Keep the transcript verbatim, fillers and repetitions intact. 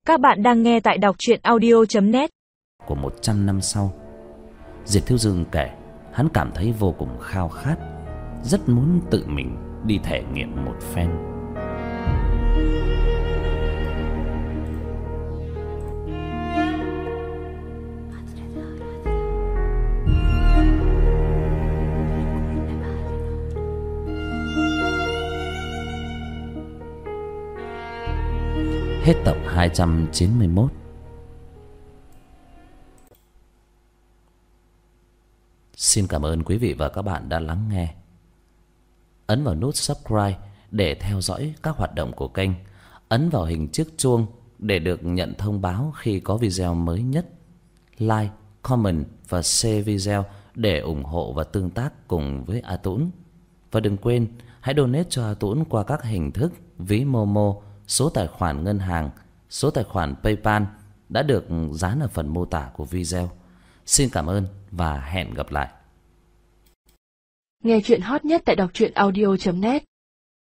Các bạn đang nghe tại đọc truyện audio chấm net. Của một trăm năm sau, Diệp Thiếu Dương kể hắn cảm thấy vô cùng khao khát, rất muốn tự mình đi thể nghiệm một phen. Hết tập hai trăm chín mươi mốt. Xin cảm ơn quý vị và các bạn đã lắng nghe. Ấn vào nút subscribe để theo dõi các hoạt động của kênh. Ấn vào hình chiếc chuông để được nhận thông báo khi có video mới nhất. Like, comment và share video để ủng hộ và tương tác cùng với A Tũng. Và đừng quên hãy donate cho A Tũng qua các hình thức ví Momo, số tài khoản ngân hàng, số tài khoản PayPal đã được dán ở phần mô tả của video. Xin cảm ơn và hẹn gặp lại. Nghe truyện hot nhất tại đọc truyện audio chấm net.